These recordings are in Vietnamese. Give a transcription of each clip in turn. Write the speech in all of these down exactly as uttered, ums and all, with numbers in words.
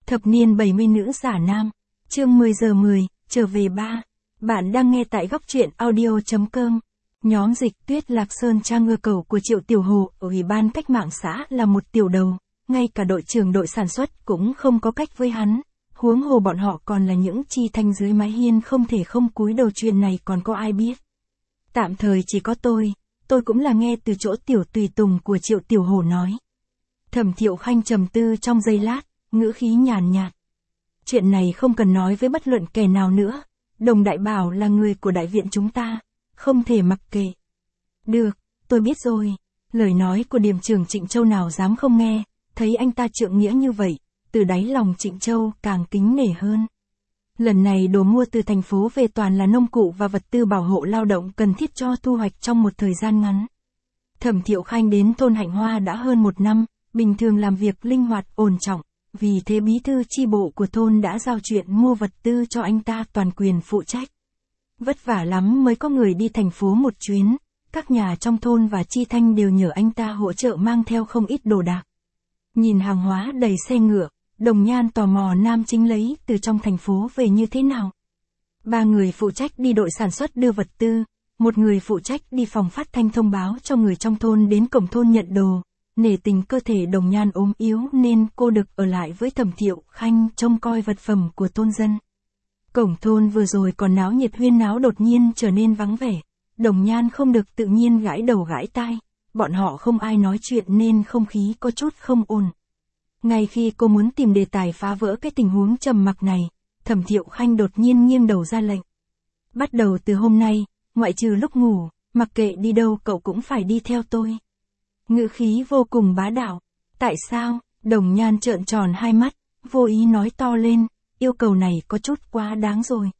Thập niên bảy mươi nữ giả nam. Chương mười giờ mười, trở về ba. Bạn đang nghe tại góc truyện audio.com. Nhóm dịch Tuyết Lạc Sơn Trang ngựa cầu của Triệu Tiểu Hồ ở Ủy ban Cách mạng xã là một tiểu đầu, ngay cả đội trưởng đội sản xuất cũng không có cách với hắn. Huống hồ bọn họ còn là những chi thanh dưới mái hiên không thể không cúi đầu, chuyện này còn có ai biết. Tạm thời chỉ có tôi, tôi cũng là nghe từ chỗ tiểu tùy tùng của Triệu Tiểu Hồ nói. Thẩm Thiệu Khanh trầm tư trong giây lát, ngữ khí nhàn nhạt. Chuyện này không cần nói với bất luận kẻ nào nữa, Đồng Đại Bảo là người của đại viện chúng ta, không thể mặc kệ. Được, tôi biết rồi. Lời nói của Điềm trưởng Trịnh Châu nào dám không nghe, thấy anh ta trượng nghĩa như vậy, từ đáy lòng Trịnh Châu càng kính nể hơn. Lần này đồ mua từ thành phố về toàn là nông cụ và vật tư bảo hộ lao động cần thiết cho thu hoạch trong một thời gian ngắn. Thẩm Thiệu Khanh đến thôn Hạnh Hoa đã hơn một năm, bình thường làm việc linh hoạt ổn trọng, vì thế bí thư chi bộ của thôn đã giao chuyện mua vật tư cho anh ta toàn quyền phụ trách. Vất vả lắm mới có người đi thành phố một chuyến, các nhà trong thôn và chi thanh đều nhờ anh ta hỗ trợ mang theo không ít đồ đạc. Nhìn hàng hóa đầy xe ngựa, Đồng Nhan tò mò Nam Chính lấy từ trong thành phố về như thế nào. Ba người phụ trách đi đội sản xuất đưa vật tư, một người phụ trách đi phòng phát thanh thông báo cho người trong thôn đến cổng thôn nhận đồ. Nể tình cơ thể Đồng Nhan ốm yếu nên cô được ở lại với Thẩm Thiệu Khanh trông coi vật phẩm của thôn dân. Cổng thôn vừa rồi còn náo nhiệt huyên náo đột nhiên trở nên vắng vẻ. Đồng Nhan không được tự nhiên gãi đầu gãi tai, bọn họ không ai nói chuyện nên không khí có chút không ổn. Ngay khi cô muốn tìm đề tài phá vỡ cái tình huống trầm mặc này, Thẩm Thiệu Khanh đột nhiên nghiêng đầu ra lệnh. Bắt đầu từ hôm nay, ngoại trừ lúc ngủ, mặc kệ đi đâu cậu cũng phải đi theo tôi. Ngữ khí vô cùng bá đạo. Tại sao? Đồng Nhan trợn tròn hai mắt, vô ý nói to lên, yêu cầu này có chút quá đáng rồi.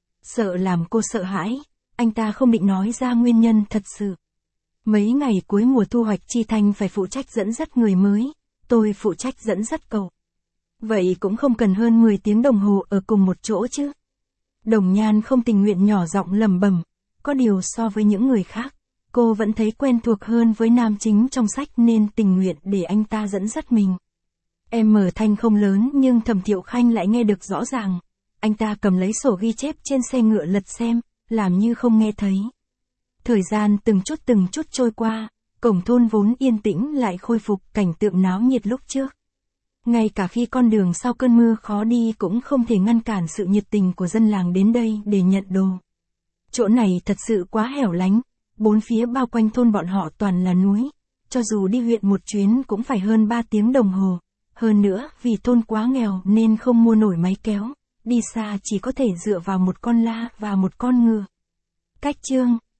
Sợ làm cô sợ hãi, anh ta không định nói ra nguyên nhân thật sự. Mấy ngày cuối mùa thu hoạch chi thanh phải phụ trách dẫn dắt người mới, tôi phụ trách dẫn dắt cậu. Vậy cũng không cần hơn mười tiếng đồng hồ ở cùng một chỗ chứ. Đồng Nhan không tình nguyện nhỏ giọng lẩm bẩm, có điều so với những người khác, cô vẫn thấy quen thuộc hơn với Nam Chính trong sách nên tình nguyện để anh ta dẫn dắt mình. Em mở thanh không lớn nhưng Thẩm Thiệu Khanh lại nghe được rõ ràng. Anh ta cầm lấy sổ ghi chép trên xe ngựa lật xem, làm như không nghe thấy. Thời gian từng chút từng chút trôi qua, cổng thôn vốn yên tĩnh lại khôi phục cảnh tượng náo nhiệt lúc trước. Ngay cả khi con đường sau cơn mưa khó đi cũng không thể ngăn cản sự nhiệt tình của dân làng đến đây để nhận đồ. Chỗ này thật sự quá hẻo lánh. Bốn phía bao quanh thôn bọn họ toàn là núi, cho dù đi huyện một chuyến cũng phải hơn ba tiếng đồng hồ. Hơn nữa, vì thôn quá nghèo nên không mua nổi máy kéo, đi xa chỉ có thể dựa vào một con la và một con ngựa. Cách chương